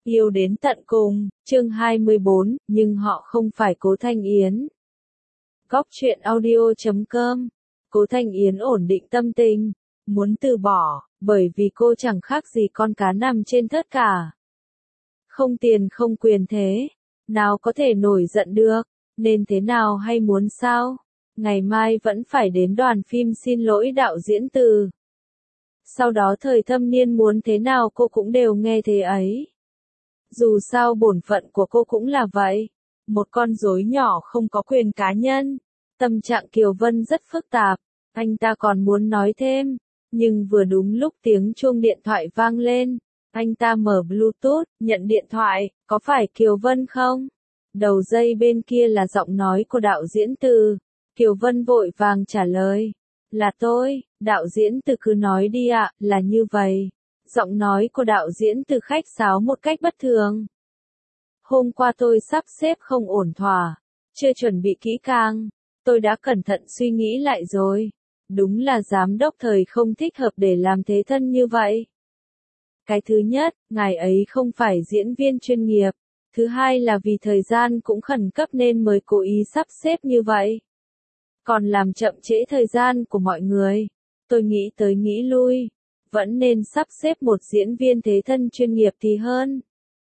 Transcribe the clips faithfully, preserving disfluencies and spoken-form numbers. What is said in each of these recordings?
Yêu đến tận cùng, chương hai mươi bốn, nhưng họ không phải Cố Thanh Yến. Góc truyện audio chấm com. Cố Thanh Yến ổn định tâm tình, muốn từ bỏ, bởi vì cô chẳng khác gì con cá nằm trên thớt cả. Không tiền không quyền thế, nào có thể nổi giận được, nên thế nào hay muốn sao? Ngày mai vẫn phải đến đoàn phim xin lỗi đạo diễn Từ. Sau đó thời thâm niên muốn thế nào cô cũng đều nghe thế ấy. Dù sao bổn phận của cô cũng là vậy. Một con rối nhỏ không có quyền cá nhân. Tâm trạng Kiều Vân rất phức tạp. Anh ta còn muốn nói thêm. Nhưng vừa đúng lúc tiếng chuông điện thoại vang lên. Anh ta mở Bluetooth, nhận điện thoại. Có phải Kiều Vân không? Đầu dây bên kia là giọng nói của đạo diễn Từ. Kiều Vân vội vàng trả lời. Là tôi, đạo diễn Từ cứ nói đi ạ, là như vậy. Giọng nói của đạo diễn Từ khách sáo một cách bất thường. Hôm qua tôi sắp xếp không ổn thỏa, chưa chuẩn bị kỹ càng. Tôi đã cẩn thận suy nghĩ lại rồi. Đúng là giám đốc thời không thích hợp để làm thế thân như vậy. Cái thứ nhất, ngài ấy không phải diễn viên chuyên nghiệp. Thứ hai là vì thời gian cũng khẩn cấp nên mới cố ý sắp xếp như vậy. Còn làm chậm trễ thời gian của mọi người. Tôi nghĩ tới nghĩ lui. Vẫn nên sắp xếp một diễn viên thế thân chuyên nghiệp thì hơn.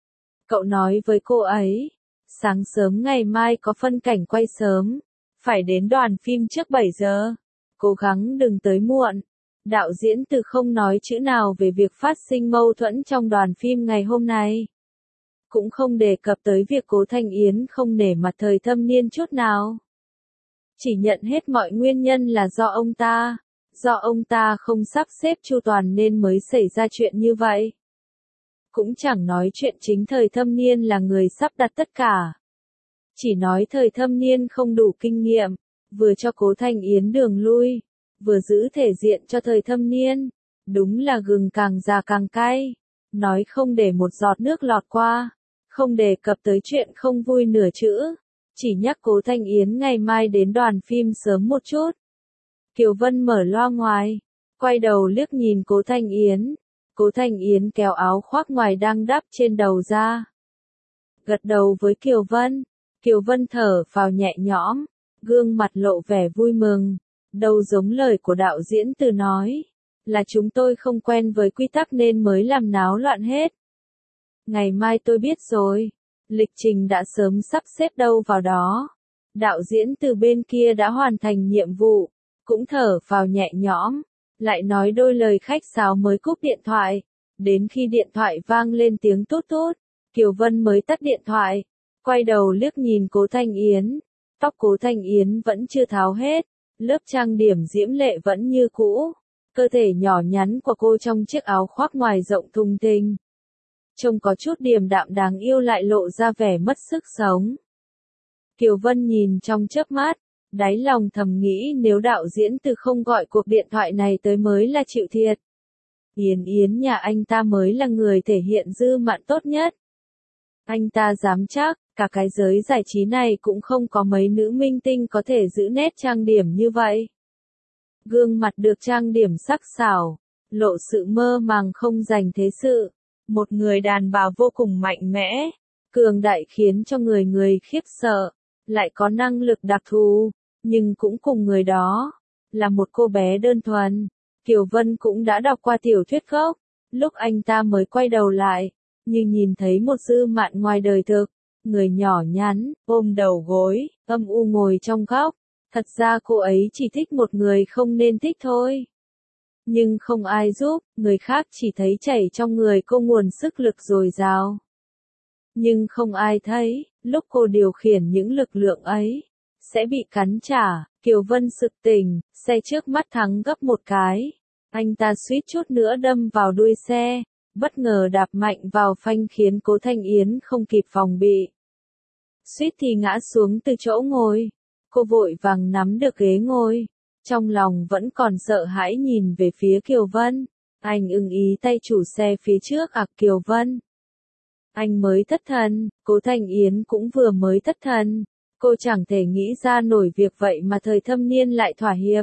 Cậu nói với cô ấy. Sáng sớm ngày mai có phân cảnh quay sớm. Phải đến đoàn phim trước bảy giờ. Cố gắng đừng tới muộn. Đạo diễn Từ không nói chữ nào về việc phát sinh mâu thuẫn trong đoàn phim ngày hôm nay. Cũng không đề cập tới việc Cố Thanh Yến không nể mặt thời thâm niên chút nào. Chỉ nhận hết mọi nguyên nhân là do ông ta. Do ông ta không sắp xếp chu toàn nên mới xảy ra chuyện như vậy. Cũng chẳng nói chuyện chính thời thâm niên là người sắp đặt tất cả. Chỉ nói thời thâm niên không đủ kinh nghiệm, vừa cho Cố Thanh Yến đường lui, vừa giữ thể diện cho thời thâm niên. Đúng là gừng càng già càng cay. Nói không để một giọt nước lọt qua. Không đề cập tới chuyện không vui nửa chữ. Chỉ nhắc Cố Thanh Yến ngày mai đến đoàn phim sớm một chút. Kiều Vân mở loa ngoài, quay đầu liếc nhìn Cố Thanh Yến. Cố Thanh Yến kéo áo khoác ngoài đang đắp trên đầu ra. Gật đầu với Kiều Vân. Kiều Vân thở phào nhẹ nhõm, gương mặt lộ vẻ vui mừng. Đâu giống lời của đạo diễn Từ nói, là chúng tôi không quen với quy tắc nên mới làm náo loạn hết. Ngày mai tôi biết rồi, lịch trình đã sớm sắp xếp đâu vào đó. Đạo diễn Từ bên kia đã hoàn thành nhiệm vụ. Cũng thở phào nhẹ nhõm, lại nói đôi lời khách sáo mới cúp điện thoại. Đến khi điện thoại vang lên tiếng tút tút, Kiều Vân mới tắt điện thoại, quay đầu liếc nhìn Cố Thanh Yến. Tóc Cố Thanh Yến vẫn chưa tháo hết, lớp trang điểm diễm lệ vẫn như cũ, cơ thể nhỏ nhắn của cô trong chiếc áo khoác ngoài rộng thùng thình. Trông có chút điềm đạm đáng yêu lại lộ ra vẻ mất sức sống. Kiều Vân nhìn trong chớp mắt. Đáy lòng thầm nghĩ nếu đạo diễn Từ không gọi cuộc điện thoại này tới mới là chịu thiệt. Yến Yến nhà anh ta mới là người thể hiện dư mạn tốt nhất. Anh ta dám chắc, cả cái giới giải trí này cũng không có mấy nữ minh tinh có thể giữ nét trang điểm như vậy. Gương mặt được trang điểm sắc sảo, lộ sự mơ màng không dành thế sự. Một người đàn bà vô cùng mạnh mẽ, cường đại khiến cho người người khiếp sợ, lại có năng lực đặc thù. Nhưng cũng cùng người đó, là một cô bé đơn thuần. Kiều Vân cũng đã đọc qua tiểu thuyết gốc. Lúc anh ta mới quay đầu lại, như nhìn thấy một dư mạn ngoài đời thực. Người nhỏ nhắn, ôm đầu gối, âm u ngồi trong góc. Thật ra cô ấy chỉ thích một người không nên thích thôi. Nhưng không ai giúp, người khác chỉ thấy chảy trong người cô nguồn sức lực dồi dào. Nhưng không ai thấy, lúc cô điều khiển những lực lượng ấy, sẽ bị cắn trả. Kiều Vân sực tỉnh, xe trước mắt thắng gấp một cái. Anh ta suýt chút nữa đâm vào đuôi xe, bất ngờ đạp mạnh vào phanh khiến Cố Thanh Yến không kịp phòng bị. Suýt thì ngã xuống từ chỗ ngồi. Cô vội vàng nắm được ghế ngồi. Trong lòng vẫn còn sợ hãi nhìn về phía Kiều Vân. Anh ưng ý tay chủ xe phía trước ặc Kiều Vân. Anh mới thất thần, Cố Thanh Yến cũng vừa mới thất thần. Cô chẳng thể nghĩ ra nổi việc vậy mà thời thâm niên lại thỏa hiệp.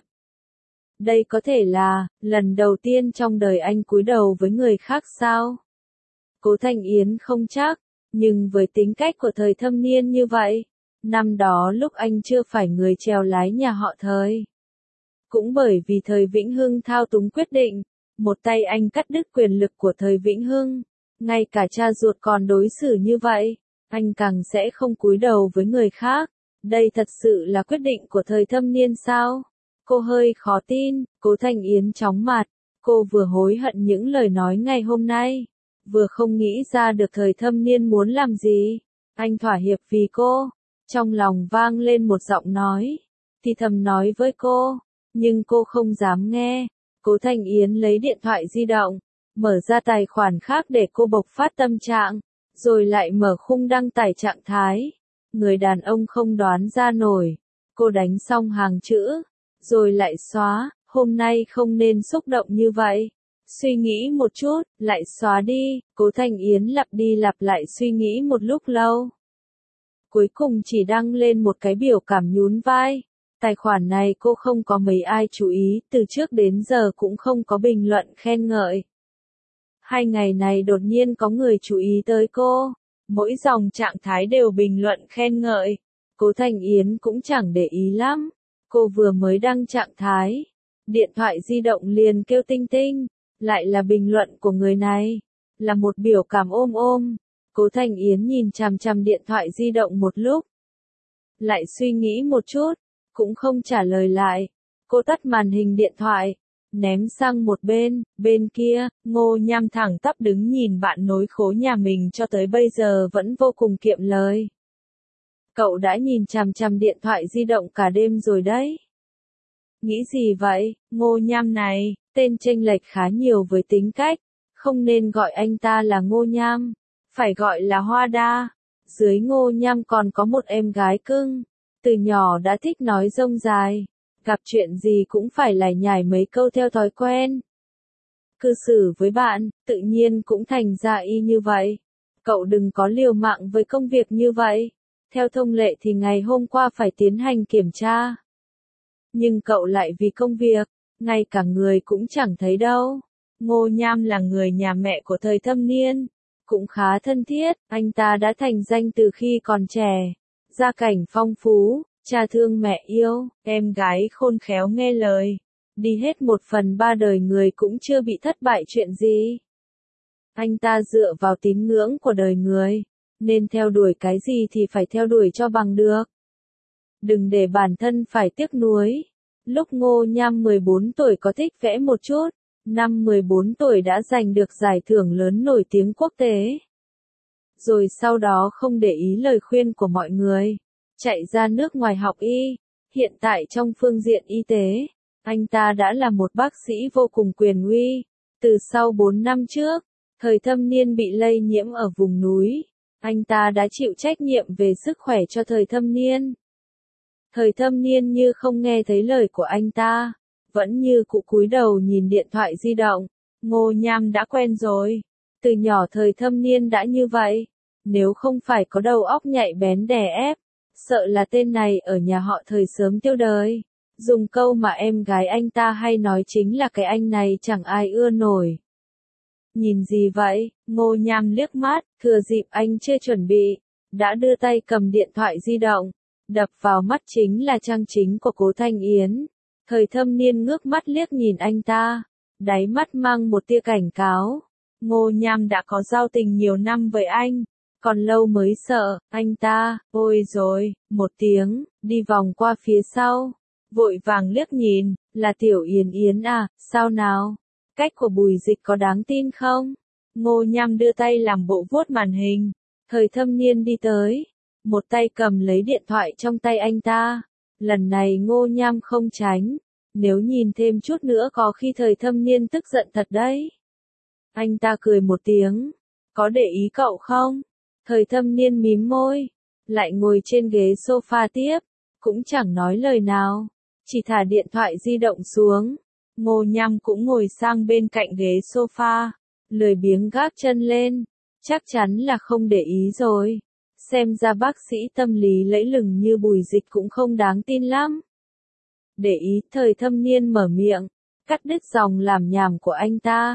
Đây có thể là lần đầu tiên trong đời anh cúi đầu với người khác sao? Cố Thanh Yến không chắc, nhưng với tính cách của thời thâm niên như vậy, năm đó lúc anh chưa phải người chèo lái nhà họ Thời. Cũng bởi vì Thời Vĩnh Hưng thao túng quyết định, một tay anh cắt đứt quyền lực của Thời Vĩnh Hưng, ngay cả cha ruột còn đối xử như vậy, anh càng sẽ không cúi đầu với người khác. Đây thật sự là quyết định của thời thâm niên sao? Cô hơi khó tin, Cố Thanh Yến chóng mặt, cô vừa hối hận những lời nói ngày hôm nay, vừa không nghĩ ra được thời thâm niên muốn làm gì. Anh thỏa hiệp vì cô, trong lòng vang lên một giọng nói, thì thầm nói với cô, nhưng cô không dám nghe. Cố Thanh Yến lấy điện thoại di động, mở ra tài khoản khác để cô bộc phát tâm trạng, rồi lại mở khung đăng tải trạng thái. Người đàn ông không đoán ra nổi, cô đánh xong hàng chữ, rồi lại xóa, hôm nay không nên xúc động như vậy. Suy nghĩ một chút, lại xóa đi, Cố Thanh Yến lặp đi lặp lại suy nghĩ một lúc lâu. Cuối cùng chỉ đăng lên một cái biểu cảm nhún vai. Tài khoản này cô không có mấy ai chú ý, từ trước đến giờ cũng không có bình luận khen ngợi. Hai ngày này đột nhiên có người chú ý tới cô, mỗi dòng trạng thái đều bình luận khen ngợi. Cố Thanh Yến cũng chẳng để ý lắm, cô vừa mới đăng trạng thái, điện thoại di động liền kêu tinh tinh, lại là bình luận của người này, là một biểu cảm ôm ôm. Cố Thanh Yến nhìn chằm chằm điện thoại di động một lúc, lại suy nghĩ một chút, cũng không trả lời lại. Cô tắt màn hình điện thoại, ném sang một bên, bên kia, Ngô Nham thẳng tắp đứng nhìn bạn nối khố nhà mình cho tới bây giờ vẫn vô cùng kiệm lời. Cậu đã nhìn chằm chằm điện thoại di động cả đêm rồi đấy. Nghĩ gì vậy, Ngô Nham này, tên chênh lệch khá nhiều với tính cách, không nên gọi anh ta là Ngô Nham, phải gọi là Hoa Đa. Dưới Ngô Nham còn có một em gái cưng, từ nhỏ đã thích nói rông dài, gặp chuyện gì cũng phải lải nhải mấy câu theo thói quen. Cư xử với bạn, tự nhiên cũng thành ra y như vậy. Cậu đừng có liều mạng với công việc như vậy. Theo thông lệ thì ngày hôm qua phải tiến hành kiểm tra. Nhưng cậu lại vì công việc, ngay cả người cũng chẳng thấy đâu. Ngô Nham là người nhà mẹ của thời thâm niên, cũng khá thân thiết, anh ta đã thành danh từ khi còn trẻ. Gia cảnh phong phú, cha thương mẹ yêu, em gái khôn khéo nghe lời. Đi hết một phần ba đời người cũng chưa bị thất bại chuyện gì. Anh ta dựa vào tín ngưỡng của đời người, nên theo đuổi cái gì thì phải theo đuổi cho bằng được. Đừng để bản thân phải tiếc nuối. Lúc Ngô Nham mười bốn tuổi có thích vẽ một chút, năm mười bốn tuổi đã giành được giải thưởng lớn nổi tiếng quốc tế. Rồi sau đó không để ý lời khuyên của mọi người, chạy ra nước ngoài học y. Hiện tại trong phương diện y tế, anh ta đã là một bác sĩ vô cùng quyền uy. Từ sau bốn năm trước, thời thâm niên bị lây nhiễm ở vùng núi, anh ta đã chịu trách nhiệm về sức khỏe cho thời thâm niên. Thời thâm niên như không nghe thấy lời của anh ta, vẫn như cũ cúi đầu nhìn điện thoại di động. Ngô Nham đã quen rồi, từ nhỏ thời thâm niên đã như vậy, nếu không phải có đầu óc nhạy bén đè ép, sợ là tên này ở nhà họ thời sớm tiêu đời. Dùng câu mà em gái anh ta hay nói chính là cái anh này chẳng ai ưa nổi. Nhìn gì vậy? Ngô Nham liếc mắt, thừa dịp anh chưa chuẩn bị, đã đưa tay cầm điện thoại di động. Đập vào mắt chính là trang chính của Cố Thanh Yến. Thời thâm niên ngước mắt liếc nhìn anh ta, đáy mắt mang một tia cảnh cáo. Ngô Nham đã có giao tình nhiều năm với anh, còn lâu mới sợ. Anh ta, ôi rồi, một tiếng, đi vòng qua phía sau, vội vàng liếc nhìn, là Tiểu Yến Yến à, sao nào? Cách của Bùi Dịch có đáng tin không? Ngô Nham đưa tay làm bộ vuốt màn hình. Thời thâm niên đi tới, một tay cầm lấy điện thoại trong tay anh ta. Lần này Ngô Nham không tránh, nếu nhìn thêm chút nữa có khi thời thâm niên tức giận thật đấy. Anh ta cười một tiếng, có để ý cậu không? Thời thâm niên mím môi, lại ngồi trên ghế sofa tiếp, cũng chẳng nói lời nào, chỉ thả điện thoại di động xuống. Ngô Nham cũng ngồi sang bên cạnh ghế sofa, lười biếng gác chân lên, chắc chắn là không để ý rồi. Xem ra bác sĩ tâm lý lẫy lừng như Bùi Dịch cũng không đáng tin lắm. Để ý, thời thâm niên mở miệng, cắt đứt dòng làm nhảm của anh ta.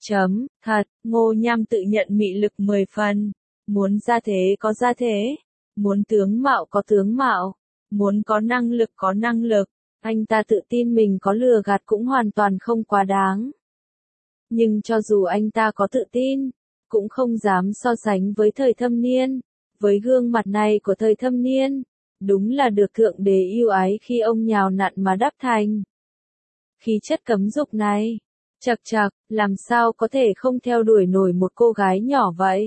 Chấm, thật, Ngô Nham tự nhận mị lực mười phần. Muốn ra thế có ra thế. Muốn tướng mạo có tướng mạo. Muốn có năng lực có năng lực. Anh ta tự tin mình có lừa gạt cũng hoàn toàn không quá đáng. Nhưng cho dù anh ta có tự tin, cũng không dám so sánh với thời thâm niên. Với gương mặt này của thời thâm niên, đúng là được thượng đế yêu ái khi ông nhào nặn mà đắp thành. Khí chất cấm dục này, chật chật, làm sao có thể không theo đuổi nổi một cô gái nhỏ vậy?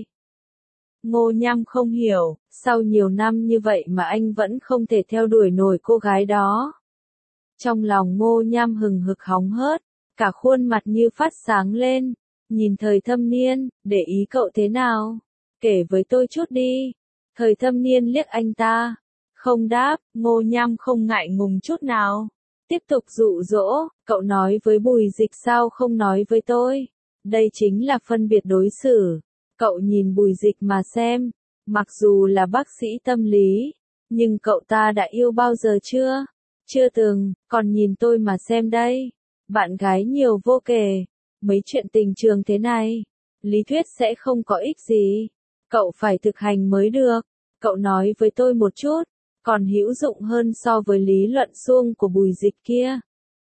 Ngô Nham không hiểu, sau nhiều năm như vậy mà anh vẫn không thể theo đuổi nổi cô gái đó. Trong lòng Ngô Nham hừng hực hóng hớt, cả khuôn mặt như phát sáng lên, nhìn thời thâm niên, để ý cậu thế nào? Kể với tôi chút đi. Thời thâm niên liếc anh ta, không đáp, Ngô Nham không ngại ngùng chút nào. Tiếp tục dụ dỗ, cậu nói với Bùi Dịch sao không nói với tôi? Đây chính là phân biệt đối xử. Cậu nhìn Bùi Dịch mà xem, mặc dù là bác sĩ tâm lý, nhưng cậu ta đã yêu bao giờ chưa? Chưa từng, còn nhìn tôi mà xem đây. Bạn gái nhiều vô kể, mấy chuyện tình trường thế này, lý thuyết sẽ không có ích gì. Cậu phải thực hành mới được. Cậu nói với tôi một chút, còn hữu dụng hơn so với lý luận suông của Bùi Dịch kia.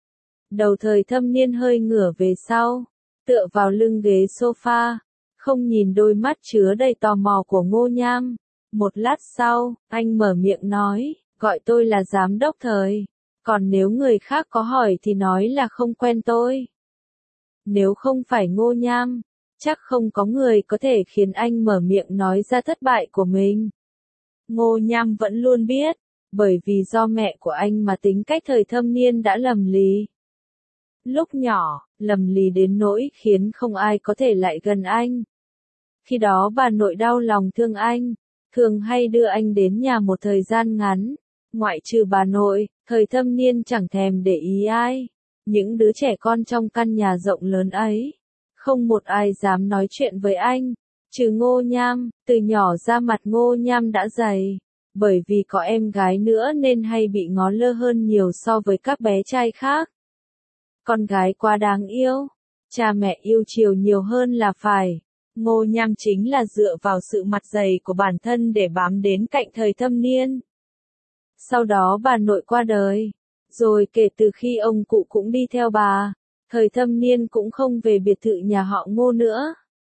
Đầu thời thâm niên hơi ngửa về sau, tựa vào lưng ghế sofa, không nhìn đôi mắt chứa đầy tò mò của Ngô Nham. Một lát sau, anh mở miệng nói, gọi tôi là giám đốc thời. Còn nếu người khác có hỏi thì nói là không quen tôi. Nếu không phải Ngô Nham, chắc không có người có thể khiến anh mở miệng nói ra thất bại của mình. Ngô Nham vẫn luôn biết, bởi vì do mẹ của anh mà tính cách thời thâm niên đã lầm lì. Lúc nhỏ, lầm lì đến nỗi khiến không ai có thể lại gần anh. Khi đó bà nội đau lòng thương anh, thường hay đưa anh đến nhà một thời gian ngắn. Ngoại trừ bà nội, thời thâm niên chẳng thèm để ý ai. Những đứa trẻ con trong căn nhà rộng lớn ấy, không một ai dám nói chuyện với anh, trừ Ngô Nham. Từ nhỏ ra mặt Ngô Nham đã dày, bởi vì có em gái nữa nên hay bị ngó lơ hơn nhiều so với các bé trai khác. Con gái quá đáng yêu, cha mẹ yêu chiều nhiều hơn là phải. Ngô Nham chính là dựa vào sự mặt dày của bản thân để bám đến cạnh thời thâm niên. Sau đó bà nội qua đời, rồi kể từ khi ông cụ cũng đi theo bà, thời thâm niên cũng không về biệt thự nhà họ Ngô nữa.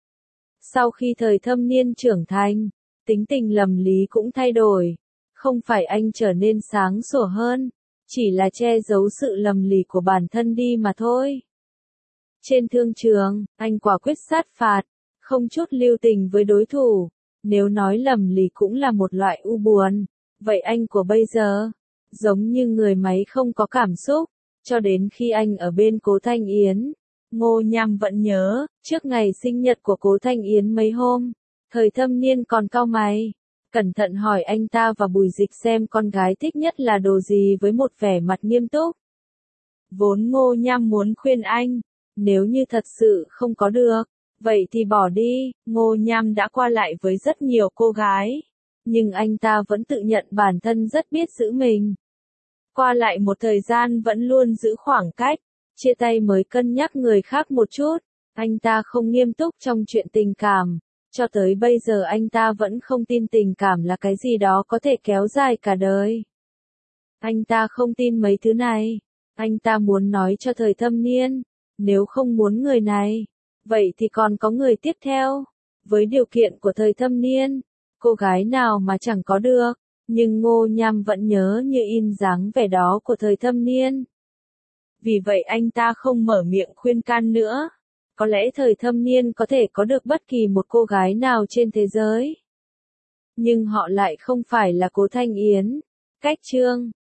Sau khi thời thâm niên trưởng thành, tính tình lầm lý cũng thay đổi, không phải anh trở nên sáng sủa hơn, chỉ là che giấu sự lầm lì của bản thân đi mà thôi. Trên thương trường, anh quả quyết sát phạt, không chút lưu tình với đối thủ. Nếu nói lầm lì cũng là một loại u buồn, vậy anh của bây giờ, giống như người máy không có cảm xúc. Cho đến khi anh ở bên Cố Thanh Yến, Ngô Nham vẫn nhớ, trước ngày sinh nhật của Cố Thanh Yến mấy hôm, thời thâm niên còn cau mày, cẩn thận hỏi anh ta và Bùi Dịch xem con gái thích nhất là đồ gì với một vẻ mặt nghiêm túc. Vốn Ngô Nham muốn khuyên anh, nếu như thật sự không có được, vậy thì bỏ đi. Ngô Nham đã qua lại với rất nhiều cô gái, nhưng anh ta vẫn tự nhận bản thân rất biết giữ mình. Qua lại một thời gian vẫn luôn giữ khoảng cách, chia tay mới cân nhắc người khác một chút. Anh ta không nghiêm túc trong chuyện tình cảm, cho tới bây giờ anh ta vẫn không tin tình cảm là cái gì đó có thể kéo dài cả đời. Anh ta không tin mấy thứ này. Anh ta muốn nói cho thời thâm niên, nếu không muốn người này, vậy thì còn có người tiếp theo. Với điều kiện của thời thâm niên, cô gái nào mà chẳng có được, nhưng Ngô Nham vẫn nhớ như in dáng vẻ đó của thời thâm niên. Vì vậy anh ta không mở miệng khuyên can nữa. Có lẽ thời thâm niên có thể có được bất kỳ một cô gái nào trên thế giới, nhưng họ lại không phải là Cố Thanh Yến. Cách chương